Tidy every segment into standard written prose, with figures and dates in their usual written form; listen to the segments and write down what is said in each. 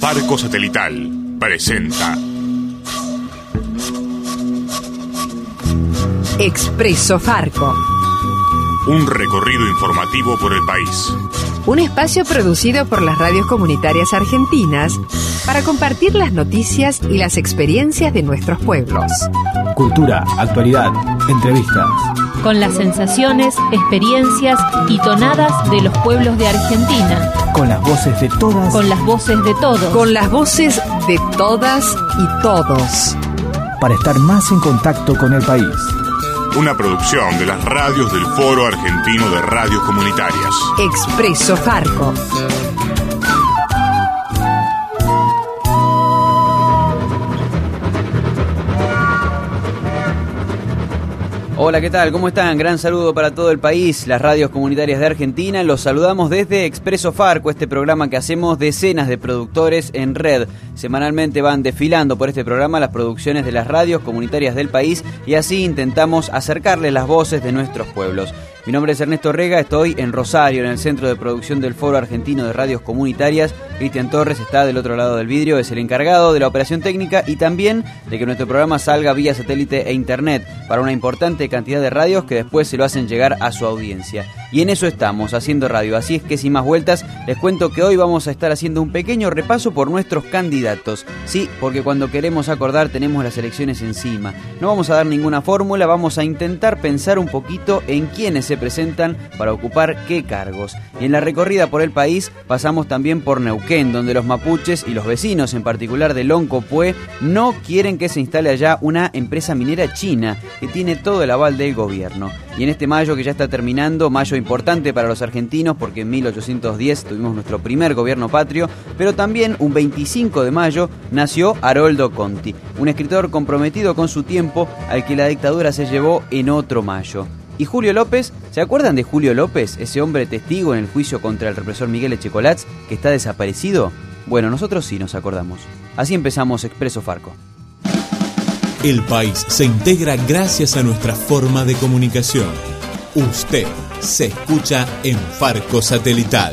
Farco Satelital presenta Expreso Farco. Un recorrido informativo por el país. Un espacio producido por las radios comunitarias argentinas para compartir las noticias y las experiencias de nuestros pueblos. Cultura, actualidad, entrevistas. Con las sensaciones, experiencias y tonadas de los pueblos de Argentina. Con las voces de todas. Con las voces de todos. Con las voces de todas y todos. Para estar más en contacto con el país. Una producción de las radios del Foro Argentino de Radios Comunitarias. Expreso Farco. Hola, ¿qué tal? ¿Cómo están? Gran saludo para todo el país, las radios comunitarias de Argentina. Los saludamos desde Expreso Farco, este programa que hacemos decenas de productores en red. Semanalmente van desfilando por este programa las producciones de las radios comunitarias del país y así intentamos acercarles las voces de nuestros pueblos. Mi nombre es Ernesto Rega, estoy en Rosario, en el centro de producción del Foro Argentino de Radios Comunitarias. Cristian Torres está del otro lado del vidrio, es el encargado de la operación técnica y también de que nuestro programa salga vía satélite e internet para una importante cantidad de radios que después se lo hacen llegar a su audiencia. Y en eso estamos, haciendo radio. Así es que sin más vueltas, les cuento que hoy vamos a estar haciendo un pequeño repaso por nuestros candidatos. Sí, porque cuando queremos acordar tenemos las elecciones encima. No vamos a dar ninguna fórmula, vamos a intentar pensar un poquito en quiénes se presentan para ocupar qué cargos. Y en la recorrida por el país pasamos también por Neuquén, donde los mapuches y los vecinos, en particular de Loncopué, no quieren que se instale allá una empresa minera china que tiene todo el aval del gobierno. Y en este mayo que ya está terminando, mayo importante para los argentinos porque en 1810 tuvimos nuestro primer gobierno patrio, pero también un 25 de mayo nació Haroldo Conti, un escritor comprometido con su tiempo al que la dictadura se llevó en otro mayo. Y Julio López, ¿se acuerdan de Julio López, ese hombre testigo en el juicio contra el represor Miguel Echecolatz que está desaparecido? Bueno, nosotros sí nos acordamos. Así empezamos Expreso Farco. El país se integra gracias a nuestra forma de comunicación. Usted se escucha en Farco Satelital.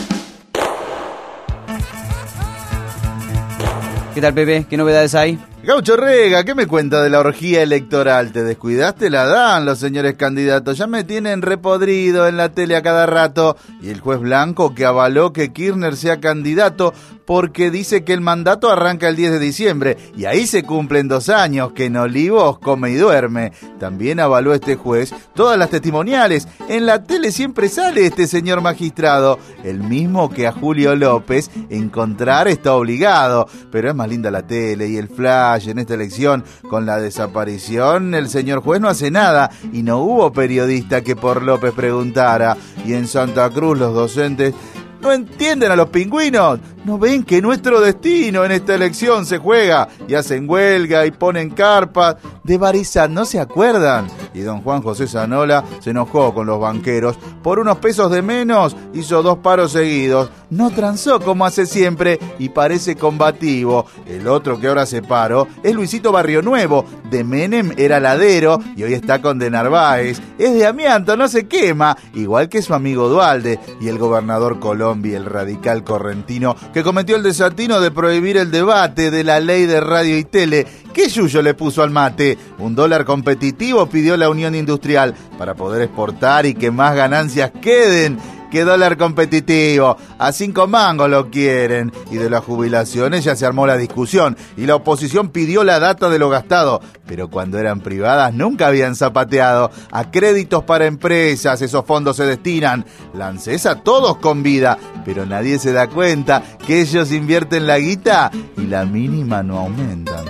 ¿Qué tal, Pepe? ¿Qué novedades hay? Gaucho Rega, ¿qué me cuenta de la orgía electoral? ¿Te descuidaste? La dan los señores candidatos. Ya me tienen repodrido en la tele a cada rato. Y el juez Blanco que avaló que Kirchner sea candidato porque dice que el mandato arranca el 10 de diciembre. Y ahí se cumplen 2 años que en Olivos come y duerme. También avaló este juez todas las testimoniales. En la tele siempre sale este señor magistrado. El mismo que a Julio López encontrar está obligado. Pero es más linda la tele y el flash. En esta elección, con la desaparición, el señor juez no hace nada y no hubo periodista que por López preguntara. Y en Santa Cruz los docentes no entienden a los pingüinos. ¿No ven que nuestro destino en esta elección se juega? Y hacen huelga y ponen carpas. De Barizat no se acuerdan. Y don Juan José Zanola se enojó con los banqueros. Por unos pesos de menos hizo 2 paros seguidos. No transó como hace siempre y parece combativo. El otro que ahora se paró es Luisito Barrio Nuevo. De Menem era ladero y hoy está con de Narváez. Es de amianto, no se quema. Igual que su amigo Duhalde y el gobernador Colombi, el radical correntino, que cometió el desatino de prohibir el debate de la ley de radio y tele. ¿Qué yuyo le puso al mate? Un dólar competitivo pidió la Unión Industrial para poder exportar y que más ganancias queden. ¿Qué dólar competitivo? A 5 mangos lo quieren. Y de las jubilaciones ya se armó la discusión y la oposición pidió la data de lo gastado. Pero cuando eran privadas nunca habían zapateado. A créditos para empresas esos fondos se destinan. La ANSES todos con vida, pero nadie se da cuenta que ellos invierten la guita y la mínima no aumentan.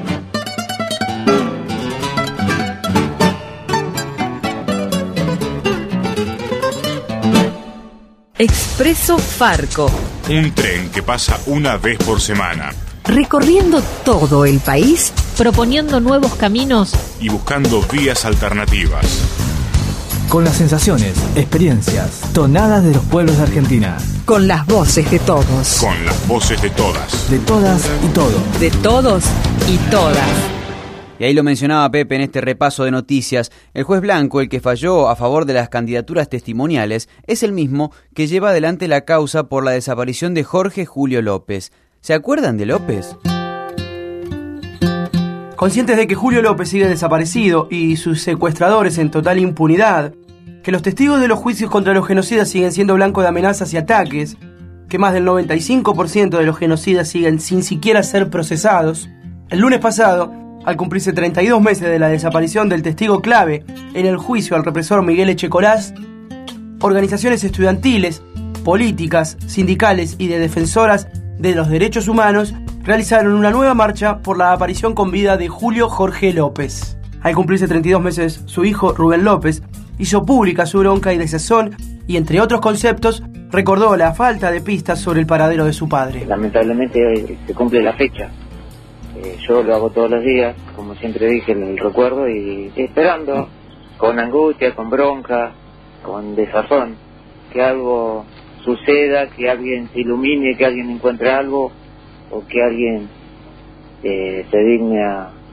Expreso Farco. Un tren que pasa una vez por semana. Recorriendo todo el país. Proponiendo nuevos caminos. Y buscando vías alternativas. Con las sensaciones, experiencias, tonadas de los pueblos de Argentina. Con las voces de todos. Con las voces de todas. De todas y todos. De todos y todas. Y ahí lo mencionaba Pepe en este repaso de noticias, el juez Blanco, el que falló a favor de las candidaturas testimoniales, es el mismo que lleva adelante la causa por la desaparición de Jorge Julio López. ¿Se acuerdan de López? Conscientes de que Julio López sigue desaparecido y sus secuestradores en total impunidad, que los testigos de los juicios contra los genocidas siguen siendo blanco de amenazas y ataques, que más del 95% de los genocidas siguen sin siquiera ser procesados, el lunes pasado, al cumplirse 32 meses de la desaparición del testigo clave en el juicio al represor Miguel Echecolás, organizaciones estudiantiles, políticas, sindicales y de defensoras de los derechos humanos realizaron una nueva marcha por la aparición con vida de Julio Jorge López. Al cumplirse 32 meses, su hijo Rubén López hizo pública su bronca y desazón y, entre otros conceptos, recordó la falta de pistas sobre el paradero de su padre. Lamentablemente se cumple la fecha. Yo lo hago todos los días, como siempre dije, el recuerdo y esperando, con angustia, con bronca, con desazón, que algo suceda, que alguien se ilumine, que alguien encuentre algo o que alguien se digne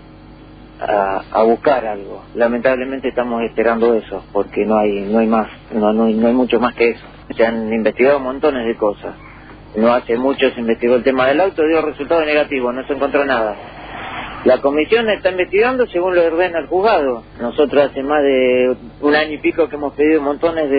a buscar algo. Lamentablemente estamos esperando eso, porque no hay más, no hay mucho más que eso. Se han investigado montones de cosas. No hace mucho se investigó el tema del auto, dio resultado negativo, no se encontró nada. La comisión está investigando según lo ordena el juzgado. Nosotros hace más de un año y pico que hemos pedido montones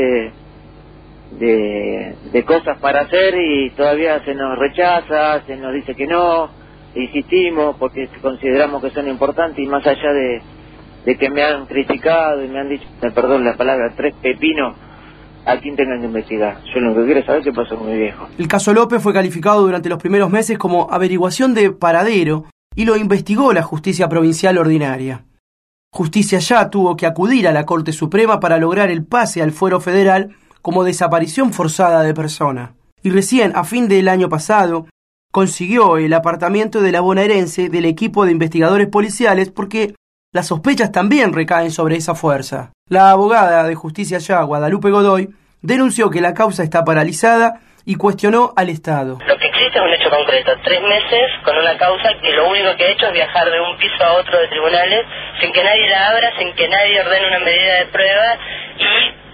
de cosas para hacer y todavía se nos rechaza, se nos dice que no, insistimos porque consideramos que son importantes y más allá de que me han criticado y me han dicho, me perdón la palabra, 3 pepinos, a quien tengan que investigar. Yo lo que quiero es saber qué pasó con mi viejo. El caso López fue calificado durante los primeros meses como averiguación de paradero y lo investigó la Justicia Provincial Ordinaria. Justicia ya tuvo que acudir a la Corte Suprema para lograr el pase al fuero federal como desaparición forzada de persona. Y recién, a fin del año pasado, consiguió el apartamiento de la bonaerense del equipo de investigadores policiales porque las sospechas también recaen sobre esa fuerza. La abogada de Justicia Ya, Guadalupe Godoy, denunció que la causa está paralizada y cuestionó al Estado. Lo que existe es un hecho concreto, 3 meses con una causa que lo único que ha hecho es viajar de un piso a otro de tribunales sin que nadie la abra, sin que nadie ordene una medida de prueba y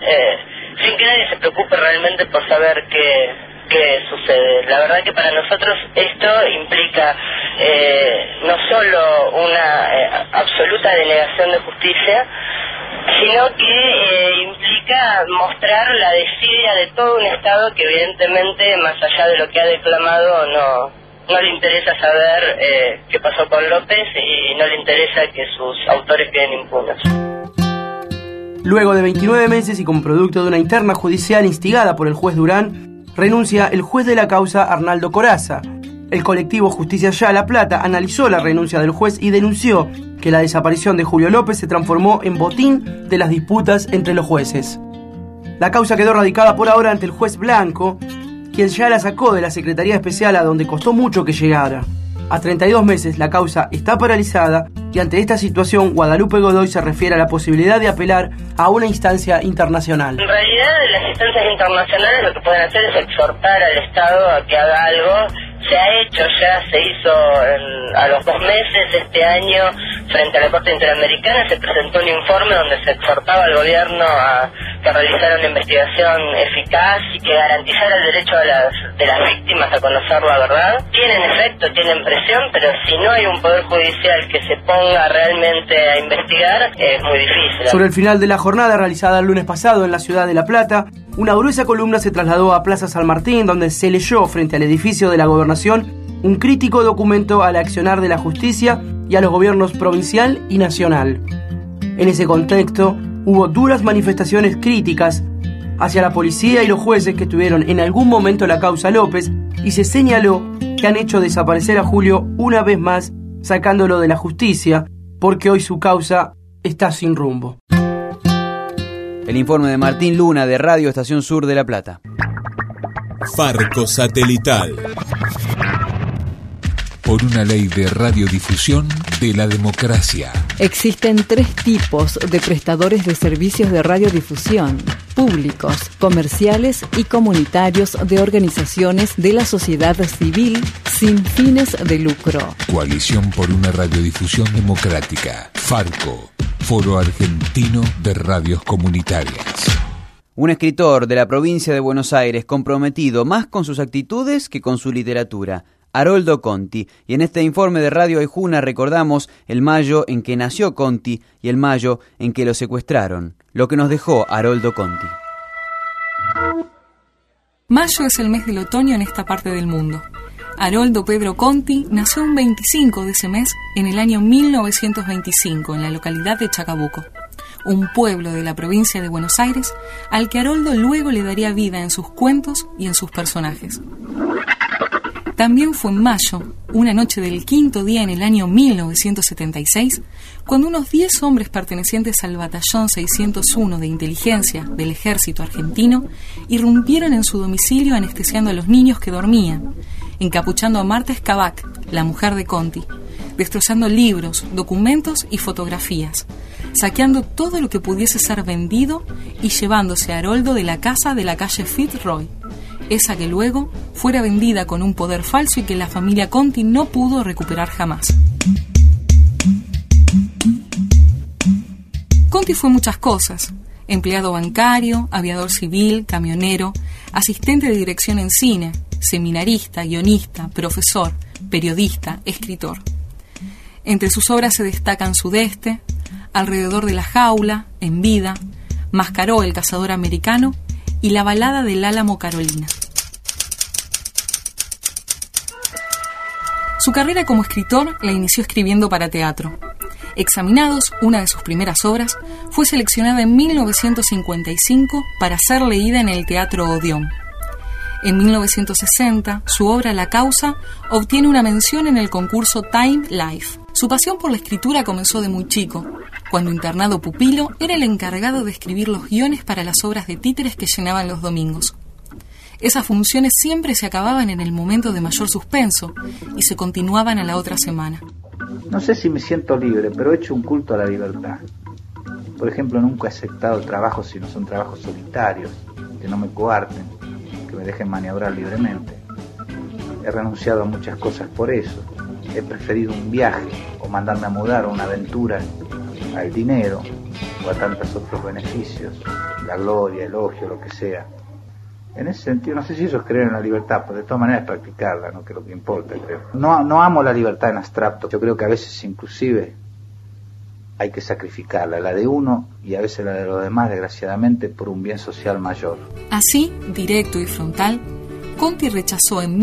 sin que nadie se preocupe realmente por saber qué sucede. La verdad que para nosotros esto implica no solo una absoluta denegación de justicia, sino que implica mostrar la desidia de todo un Estado que evidentemente, más allá de lo que ha declamado, no le interesa saber qué pasó con López y no le interesa que sus autores queden impunes. Luego de 29 meses y como producto de una interna judicial instigada por el juez Durán, renuncia el juez de la causa Arnaldo Corazza. El colectivo Justicia Ya La Plata analizó la renuncia del juez y denunció que la desaparición de Julio López se transformó en botín de las disputas entre los jueces. La causa quedó radicada por ahora ante el juez Blanco, quien ya la sacó de la Secretaría Especial a donde costó mucho que llegara. A 32 meses la causa está paralizada y ante esta situación Guadalupe Godoy se refiere a la posibilidad de apelar a una instancia internacional. En realidad las instancias internacionales lo que pueden hacer es exhortar al Estado a que haga algo. Se ha hecho ya, se hizo a los 2 meses este año frente a la Corte Interamericana, se presentó un informe donde se exhortaba al gobierno a que realizara una investigación eficaz y que garantizara el derecho de las víctimas a conocer la verdad. Tienen efecto, tienen presión, pero si no hay un poder judicial que se ponga realmente a investigar, es muy difícil. Sobre el final de la jornada realizada el lunes pasado en la ciudad de La Plata, una gruesa columna se trasladó a Plaza San Martín, donde se leyó frente al edificio de la Gobernación un crítico documento al accionar de la justicia y a los gobiernos provincial y nacional. En ese contexto, hubo duras manifestaciones críticas hacia la policía y los jueces que tuvieron en algún momento la causa López y se señaló que han hecho desaparecer a Julio una vez más, sacándolo de la justicia, porque hoy su causa está sin rumbo. El informe de Martín Luna de Radio Estación Sur de La Plata. Farco Satelital. Por una ley de radiodifusión de la democracia. Existen 3 tipos de prestadores de servicios de radiodifusión: públicos, comerciales y comunitarios de organizaciones de la sociedad civil sin fines de lucro. Coalición por una radiodifusión democrática. Farco, Foro Argentino de Radios Comunitarias. Un escritor de la provincia de Buenos Aires comprometido más con sus actitudes que con su literatura. Haroldo Conti. Y en este informe de Radio Aijuna recordamos el mayo en que nació Conti y el mayo en que lo secuestraron, lo que nos dejó Haroldo Conti. Mayo es el mes del otoño en esta parte del mundo. Haroldo Pedro Conti nació un 25 de ese mes en el año 1925 en la localidad de Chacabuco, un pueblo de la provincia de Buenos Aires al que Haroldo luego le daría vida en sus cuentos y en sus personajes. También fue en mayo, una noche del quinto día en el año 1976, cuando unos 10 hombres pertenecientes al batallón 601 de inteligencia del ejército argentino irrumpieron en su domicilio anestesiando a los niños que dormían, encapuchando a Marta Escabac, la mujer de Conti, destrozando libros, documentos y fotografías, saqueando todo lo que pudiese ser vendido y llevándose a Haroldo de la casa de la calle Fitzroy, esa que luego fuera vendida con un poder falso y que la familia Conti no pudo recuperar jamás. Conti fue muchas cosas: empleado bancario, aviador civil, camionero, asistente de dirección en cine, seminarista, guionista, profesor, periodista, escritor. Entre sus obras se destacan Sudeste, Alrededor de la jaula, En vida, Mascaró, el cazador americano y La balada del Álamo Carolina. Su carrera como escritor la inició escribiendo para teatro. Examinados, una de sus primeras obras, fue seleccionada en 1955 para ser leída en el Teatro Odeón. En 1960, su obra La causa obtiene una mención en el concurso Time Life. Su pasión por la escritura comenzó de muy chico. Cuando internado pupilo, era el encargado de escribir los guiones para las obras de títeres que llenaban los domingos. Esas funciones siempre se acababan en el momento de mayor suspenso y se continuaban a la otra semana. No sé si me siento libre, pero he hecho un culto a la libertad. Por ejemplo, nunca he aceptado trabajos si no son trabajos solitarios, que no me coarten, que me dejen maniobrar libremente. He renunciado a muchas cosas por eso. He preferido un viaje o mandarme a mudar o una aventura al dinero o a tantos otros beneficios, la gloria, elogio, lo que sea. En ese sentido, no sé si eso es creer en la libertad, pero de todas maneras es practicarla, ¿no? Que es lo que importa, creo. No amo la libertad en abstracto. Yo creo que a veces inclusive hay que sacrificarla, la de uno y a veces la de los demás, desgraciadamente, por un bien social mayor. Así, directo y frontal, Conti rechazó en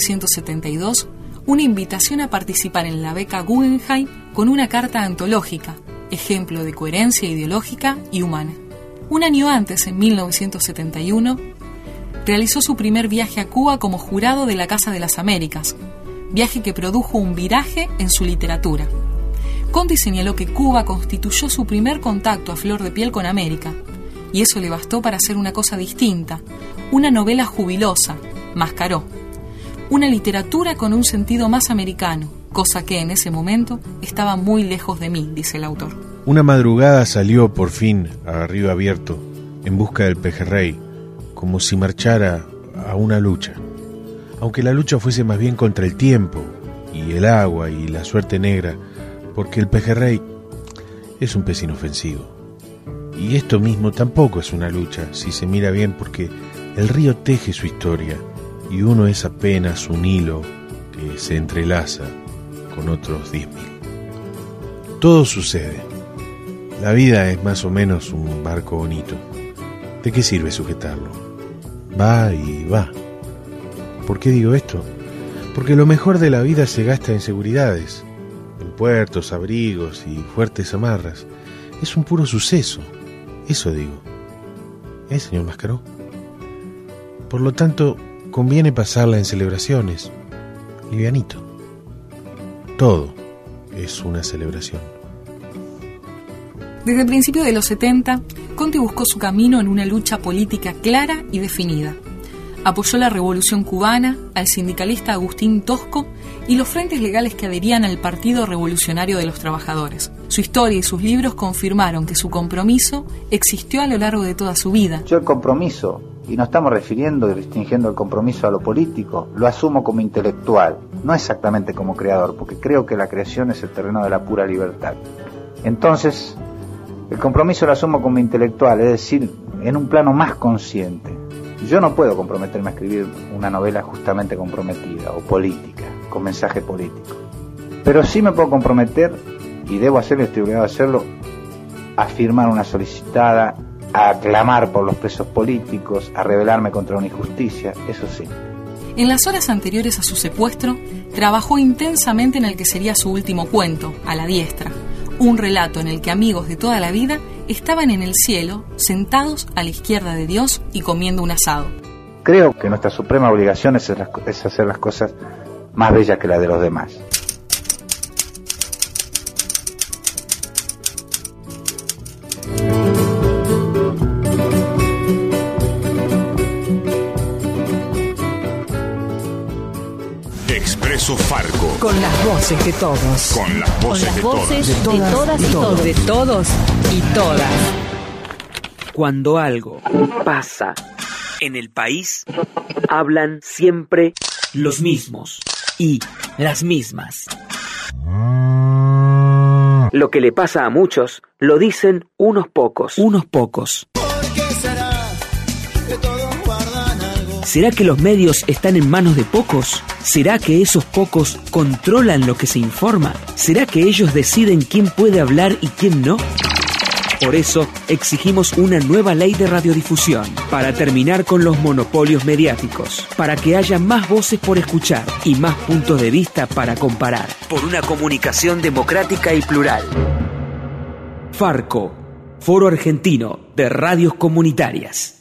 1972 una invitación a participar en la beca Guggenheim con una carta antológica, ejemplo de coherencia ideológica y humana. Un año antes, en 1971, realizó su primer viaje a Cuba como jurado de la Casa de las Américas, viaje que produjo un viraje en su literatura. Conti señaló que Cuba constituyó su primer contacto a flor de piel con América, y eso le bastó para hacer una cosa distinta, una novela jubilosa, Mascaró, una literatura con un sentido más americano, cosa que en ese momento estaba muy lejos de mí, dice el autor. Una madrugada salió por fin a río abierto en busca del pejerrey, como si marchara a una lucha, aunque la lucha fuese más bien contra el tiempo y el agua y la suerte negra, porque el pejerrey es un pez inofensivo. Y esto mismo tampoco es una lucha, si se mira bien, porque el río teje su historia y uno es apenas un hilo que se entrelaza con otros 10.000. Todo sucede. La vida es más o menos un barco bonito. ¿De qué sirve sujetarlo? Va y va. ¿Por qué digo esto? Porque lo mejor de la vida se gasta en seguridades, en puertos, abrigos y fuertes amarras. Es un puro suceso. Eso digo. Señor Mascaró? Por lo tanto, conviene pasarla en celebraciones. Livianito. Todo es una celebración. Desde el principio de los 70, Conti buscó su camino en una lucha política clara y definida. Apoyó la Revolución Cubana, al sindicalista Agustín Tosco y los frentes legales que adherían al Partido Revolucionario de los Trabajadores. Su historia y sus libros confirmaron que su compromiso existió a lo largo de toda su vida. Yo el compromiso, y no estamos refiriendo y restringiendo el compromiso a lo político, lo asumo como intelectual, no exactamente como creador, porque creo que la creación es el terreno de la pura libertad. Entonces, el compromiso lo asumo como intelectual, es decir, en un plano más consciente. Yo no puedo comprometerme a escribir una novela justamente comprometida o política. con mensaje político. Pero sí me puedo comprometer, y debo hacerlo, estoy obligado a hacerlo, a firmar una solicitada, a clamar por los presos políticos, a rebelarme contra una injusticia, eso sí. En las horas anteriores a su secuestro, trabajó intensamente en el que sería su último cuento, A la diestra, un relato en el que amigos de toda la vida estaban en el cielo, sentados a la izquierda de Dios y comiendo un asado. Creo que nuestra suprema obligación es hacer las cosas más bellas que las de los demás. Expreso Farco. Con las voces de todos. Con las voces, de todas y todos. De todos y todas. Cuando algo pasa en el país, hablan siempre los mismos y las mismas. Lo que le pasa a muchos, lo dicen unos pocos. Unos pocos. ¿Será que los medios están en manos de pocos? ¿Será que esos pocos controlan lo que se informa? ¿Será que ellos deciden quién puede hablar y quién no? Por eso exigimos una nueva ley de radiodifusión, para terminar con los monopolios mediáticos, para que haya más voces por escuchar y más puntos de vista para comparar, por una comunicación democrática y plural. Farco, Foro Argentino de Radios Comunitarias.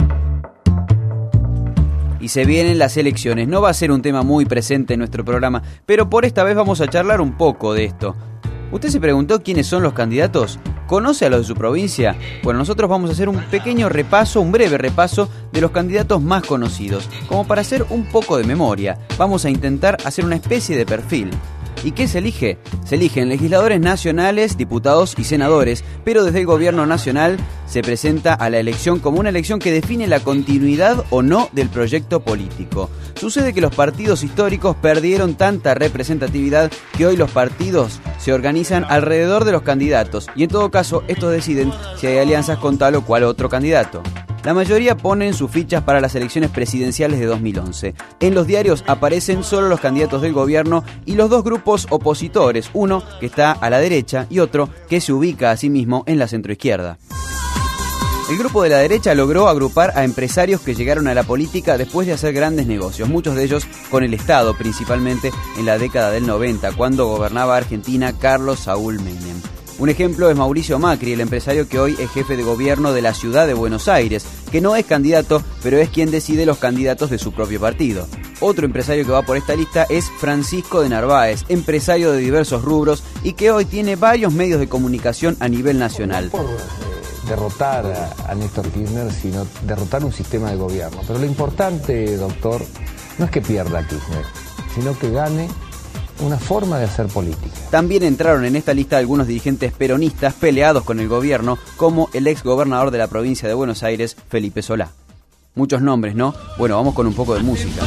Y se vienen las elecciones. No va a ser un tema muy presente en nuestro programa, pero por esta vez vamos a charlar un poco de esto. ¿Usted se preguntó quiénes son los candidatos? ¿Conoce a los de su provincia? Bueno, nosotros vamos a hacer un pequeño repaso, un breve repaso de los candidatos más conocidos, como para hacer un poco de memoria. Vamos a intentar hacer una especie de perfil. ¿Y qué se elige? Se eligen legisladores nacionales, diputados y senadores, pero desde el gobierno nacional se presenta a la elección como una elección que define la continuidad o no del proyecto político. Sucede que los partidos históricos perdieron tanta representatividad que hoy los partidos se organizan alrededor de los candidatos y en todo caso estos deciden si hay alianzas con tal o cual otro candidato. La mayoría ponen sus fichas para las elecciones presidenciales de 2011. En los diarios aparecen solo los candidatos del gobierno y los dos grupos opositores, uno que está a la derecha y otro que se ubica a sí mismo en la centroizquierda. El grupo de la derecha logró agrupar a empresarios que llegaron a la política después de hacer grandes negocios, muchos de ellos con el Estado, principalmente en la década del 90, cuando gobernaba Argentina Carlos Saúl Menem. Un ejemplo es Mauricio Macri, el empresario que hoy es jefe de gobierno de la ciudad de Buenos Aires, que no es candidato, pero es quien decide los candidatos de su propio partido. Otro empresario que va por esta lista es Francisco de Narváez, empresario de diversos rubros y que hoy tiene varios medios de comunicación a nivel nacional. Por derrotar a Néstor Kirchner, sino derrotar un sistema de gobierno. Pero lo importante, doctor, no es que pierda Kirchner, sino que gane una forma de hacer política. También entraron en esta lista algunos dirigentes peronistas peleados con el gobierno, como el ex gobernador de la provincia de Buenos Aires, Felipe Solá. Muchos nombres, ¿no? Bueno, vamos con un poco de música.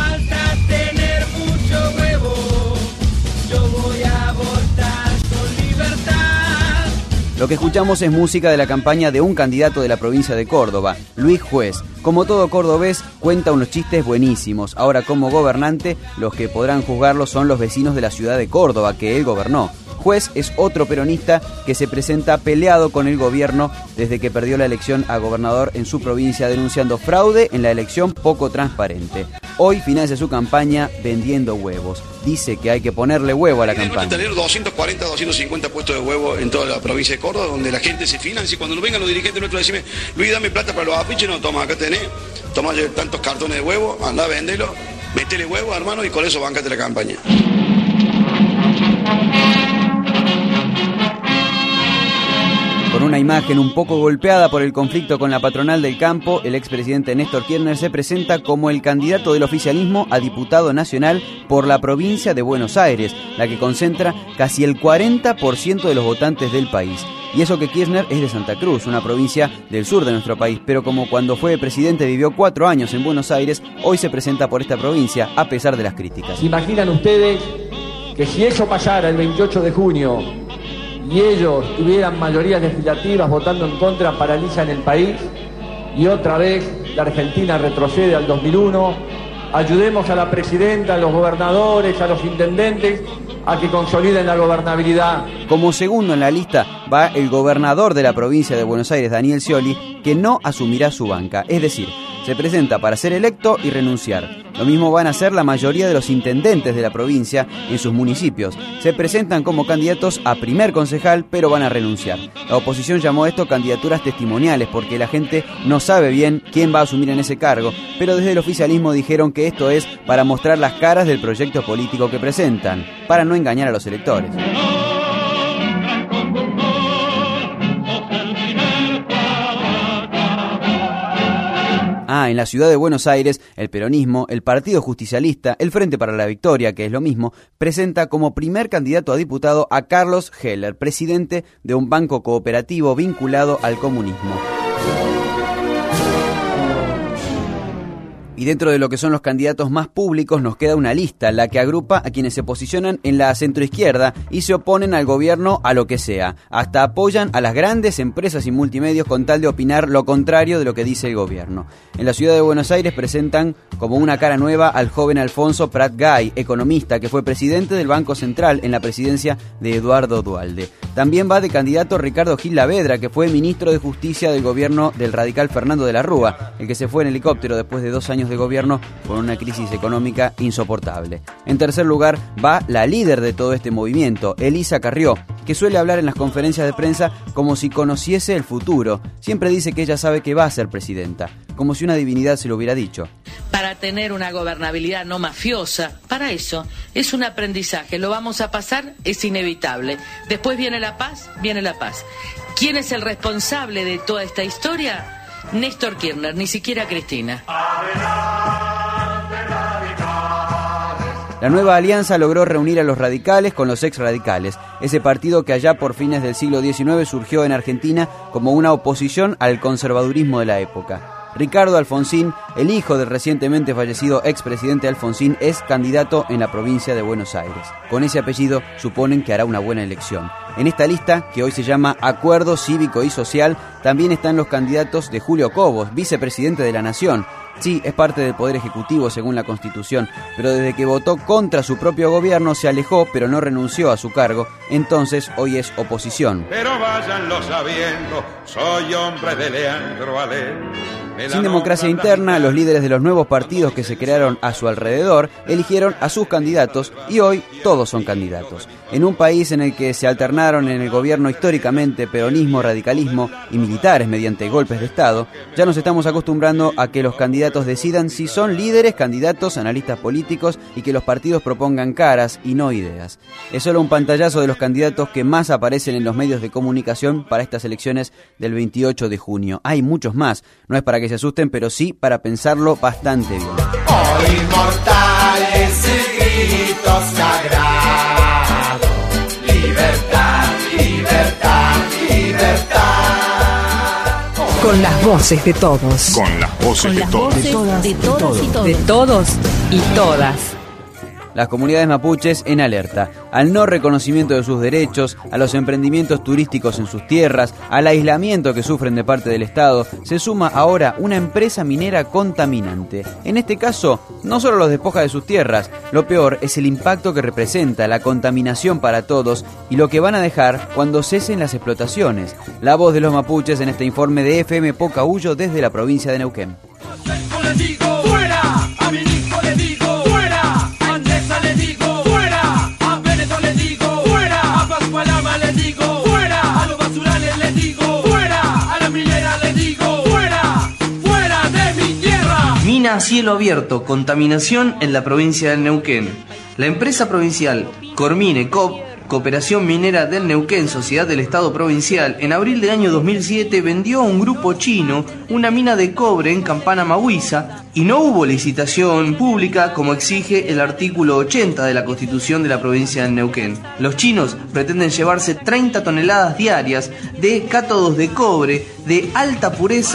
Lo que escuchamos es música de la campaña de un candidato de la provincia de Córdoba, Luis Juez. Como todo cordobés, cuenta unos chistes buenísimos. Ahora, como gobernante, los que podrán juzgarlo son los vecinos de la ciudad de Córdoba, que él gobernó. Juez es otro peronista que se presenta peleado con el gobierno desde que perdió la elección a gobernador en su provincia, denunciando fraude en la elección poco transparente. Hoy financia su campaña vendiendo huevos. Dice que hay que ponerle huevo a la campaña. Tener 240, 250 puestos de huevo en toda la provincia de Córdoba, donde la gente se financia. Y cuando vengan los dirigentes nuestros, decime, Luis, dame plata para los afiches. No, toma, acá tenés. Toma tantos cartones de huevo, anda, vendelo, métele huevo, hermano, y con eso bancate la campaña. Con una imagen un poco golpeada por el conflicto con la patronal del campo, el expresidente Néstor Kirchner se presenta como el candidato del oficialismo a diputado nacional por la provincia de Buenos Aires, la que concentra casi el 40% de los votantes del país. Y eso que Kirchner es de Santa Cruz, una provincia del sur de nuestro país, pero como cuando fue presidente vivió 4 años en Buenos Aires, hoy se presenta por esta provincia a pesar de las críticas. ¿Imaginan ustedes que si eso pasara el 28 de junio y ellos tuvieran mayorías legislativas votando en contra, paralizan el país y otra vez la Argentina retrocede al 2001 ayudemos a la presidenta, a los gobernadores, a los intendentes, a que consoliden la gobernabilidad. Como segundo en la lista va el gobernador de la provincia de Buenos Aires, Daniel Scioli, que no asumirá su banca, es decir, se presenta para ser electo y renunciar. Lo mismo van a hacer la mayoría de los intendentes de la provincia en sus municipios. Se presentan como candidatos a primer concejal, pero van a renunciar. La oposición llamó a esto candidaturas testimoniales porque la gente no sabe bien quién va a asumir en ese cargo, pero desde el oficialismo dijeron que esto es para mostrar las caras del proyecto político que presentan, para no engañar a los electores. En la ciudad de Buenos Aires, el peronismo, el Partido Justicialista, el Frente para la Victoria, que es lo mismo, presenta como primer candidato a diputado a Carlos Heller, presidente de un banco cooperativo vinculado al comunismo. Y dentro de lo que son los candidatos más públicos nos queda una lista, la que agrupa a quienes se posicionan en la centroizquierda y se oponen al gobierno a lo que sea. Hasta apoyan a las grandes empresas y multimedios con tal de opinar lo contrario de lo que dice el gobierno. En la ciudad de Buenos Aires presentan como una cara nueva al joven Alfonso Prat Gay, economista que fue presidente del Banco Central en la presidencia de Eduardo Duhalde. También va de candidato Ricardo Gil Lavedra, que fue ministro de Justicia del gobierno del radical Fernando de la Rúa, el que se fue en helicóptero después de 2 años de gobierno con una crisis económica insoportable. En tercer lugar va la líder de todo este movimiento, Elisa Carrió, que suele hablar en las conferencias de prensa como si conociese el futuro. Siempre dice que ella sabe que va a ser presidenta, como si una divinidad se lo hubiera dicho. Para tener una gobernabilidad no mafiosa, para eso es un aprendizaje, lo vamos a pasar, es inevitable. Después viene la paz, viene la paz. ¿Quién es el responsable de toda esta historia? Néstor Kirchner, ni siquiera Cristina. La nueva alianza logró reunir a los radicales con los ex-radicales, ese partido que allá por fines del siglo XIX surgió en Argentina como una oposición al conservadurismo de la época. Ricardo Alfonsín, el hijo del recientemente fallecido expresidente Alfonsín, es candidato en la provincia de Buenos Aires. Con ese apellido suponen que hará una buena elección. En esta lista, que hoy se llama Acuerdo Cívico y Social, también están los candidatos de Julio Cobos, vicepresidente de la Nación. Sí, es parte del Poder Ejecutivo según la Constitución, pero desde que votó contra su propio gobierno se alejó, pero no renunció a su cargo, entonces hoy es oposición. Pero váyanlo sabiendo, soy hombre de Leandro Alem. Sin democracia interna, los líderes de los nuevos partidos que se crearon a su alrededor eligieron a sus candidatos y hoy todos son candidatos. En un país en el que se alternaron en el gobierno históricamente peronismo, radicalismo y militares mediante golpes de Estado, ya nos estamos acostumbrando a que los candidatos decidan si son líderes, candidatos, analistas políticos y que los partidos propongan caras y no ideas. Es solo un pantallazo de los candidatos que más aparecen en los medios de comunicación para estas elecciones del 28 de junio. Hay muchos más, no es para que se asusten, pero sí para pensarlo bastante bien. Hoy inmortales el grito sagrado, libertad, libertad, libertad. Con las voces de todos. Con las voces de todos. De todas y todos. De todos y todas. Las comunidades mapuches en alerta, al no reconocimiento de sus derechos, a los emprendimientos turísticos en sus tierras, al aislamiento que sufren de parte del Estado, se suma ahora una empresa minera contaminante. En este caso, no solo los despoja de sus tierras, lo peor es el impacto que representa la contaminación para todos y lo que van a dejar cuando cesen las explotaciones. La voz de los mapuches en este informe de FM Pocahuyo desde la provincia de Neuquén. Mina a cielo abierto, contaminación en la provincia del Neuquén. La empresa provincial Cormine Coop, Cooperación Minera del Neuquén, Sociedad del Estado Provincial, en abril del año 2007 vendió a un grupo chino una mina de cobre en Campana Mahuiza y no hubo licitación pública como exige el artículo 80 de la Constitución de la provincia del Neuquén. Los chinos pretenden llevarse 30 toneladas diarias de cátodos de cobre de alta pureza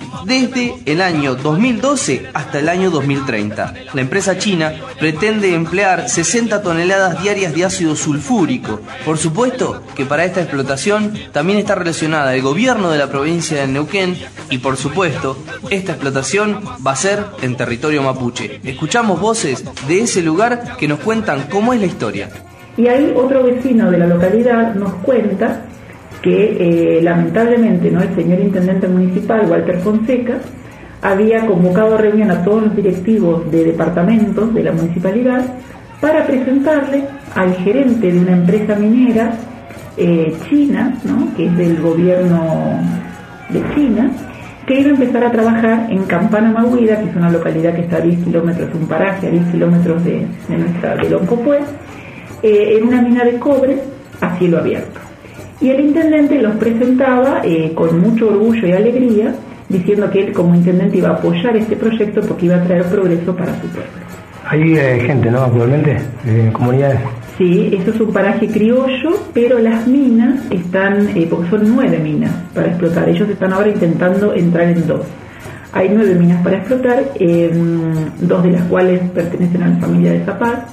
desde el año 2012 hasta el año 2030. La empresa china pretende emplear 60 toneladas diarias de ácido sulfúrico. Por supuesto que para esta explotación también está relacionada el gobierno de la provincia de Neuquén y por supuesto esta explotación va a ser en territorio mapuche. Escuchamos voces de ese lugar que nos cuentan cómo es la historia. Y ahí otro vecino de la localidad nos cuenta que lamentablemente, ¿no?, el señor intendente municipal, Walter Fonseca, había convocado a reunión a todos los directivos de departamentos de la municipalidad para presentarle al gerente de una empresa minera china, ¿no?, que es del gobierno de China, que iba a empezar a trabajar en Campana Mahuida, que es una localidad que está a 10 kilómetros, un paraje a 10 kilómetros de Loncopué, en una mina de cobre a cielo abierto. Y el intendente los presentaba con mucho orgullo y alegría, diciendo que él como intendente iba a apoyar este proyecto porque iba a traer progreso para su pueblo. ¿Hay gente, no, actualmente, en comunidades? Sí, eso es un paraje criollo, pero las minas están, porque son 9 minas para explotar, ellos están ahora intentando entrar en 2. Hay 9 minas para explotar, 2 de las cuales pertenecen a la familia de Zapaz,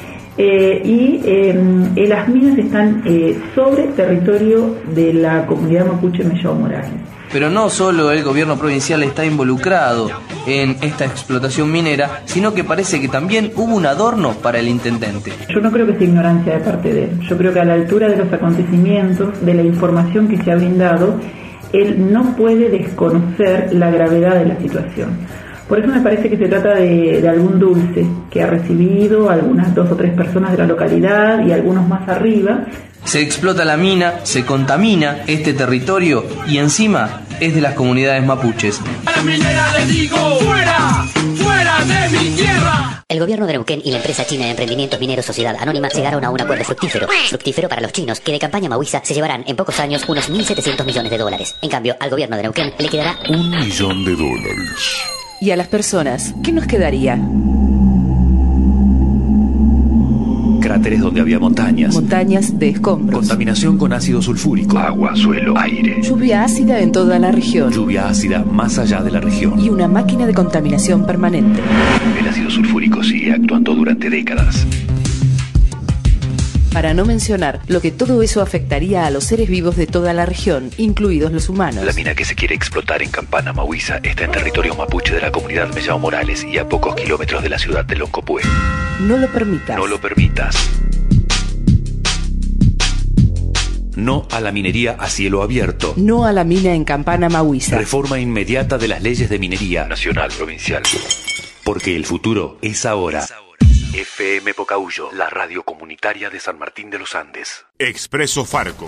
y las minas están sobre territorio de la comunidad mapuche Mellao Morales. Pero no solo el gobierno provincial está involucrado en esta explotación minera, sino que parece que también hubo un adorno para el intendente. Yo no creo que sea ignorancia de parte de él. Yo creo que a la altura de los acontecimientos, de la información que se ha brindado, él no puede desconocer la gravedad de la situación. Por eso me parece que se trata de algún dulce que ha recibido algunas 2 o 3 personas de la localidad y algunos más arriba. Se explota la mina, se contamina este territorio y encima es de las comunidades mapuches. A la minera les digo, ¡fuera! ¡Fuera de mi tierra! El gobierno de Neuquén y la empresa china de emprendimientos mineros Sociedad Anónima llegaron a un acuerdo fructífero para los chinos, que de Campana Mahuiza se llevarán en pocos años unos 1.700 millones de dólares. En cambio, al gobierno de Neuquén le quedará $1 millón. ¿Y a las personas qué nos quedaría? Cráteres donde había montañas. Montañas de escombros. Contaminación con ácido sulfúrico. Agua, suelo, aire. Lluvia ácida en toda la región. Lluvia ácida más allá de la región. Y una máquina de contaminación permanente. El ácido sulfúrico sigue actuando durante décadas. Para no mencionar lo que todo eso afectaría a los seres vivos de toda la región, incluidos los humanos. La mina que se quiere explotar en Campana Mahuiza está en territorio mapuche de la comunidad Mellao Morales y a pocos kilómetros de la ciudad de Loncopué. No lo permitas. No lo permitas. No a la minería a cielo abierto. No a la mina en Campana Mahuiza. Reforma inmediata de las leyes de minería nacional, provincial. Porque el futuro es ahora. FM Pocahuyo, la radio comunitaria de San Martín de los Andes. Expreso Farco.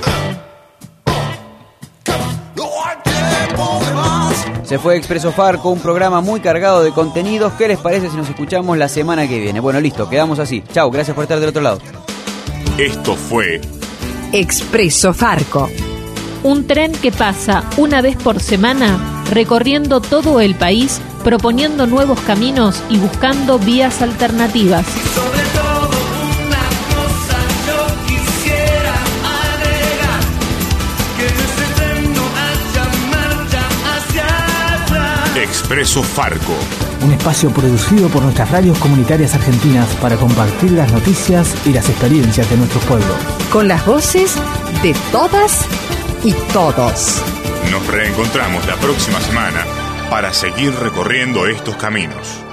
Se fue Expreso Farco, un programa muy cargado de contenidos. ¿Qué les parece si nos escuchamos la semana que viene? Bueno, listo, quedamos así. Chau, gracias por estar del otro lado. Esto fue Expreso Farco. Un tren que pasa una vez por semana recorriendo todo el país, proponiendo nuevos caminos y buscando vías alternativas. Sobre todo una cosa yo quisiera agregar, que en ese tren no haya marcha hacia atrás. Expreso Farco. Un espacio producido por nuestras radios comunitarias argentinas para compartir las noticias y las experiencias de nuestros pueblos. Con las voces de todas y todos. Nos reencontramos la próxima semana para seguir recorriendo estos caminos.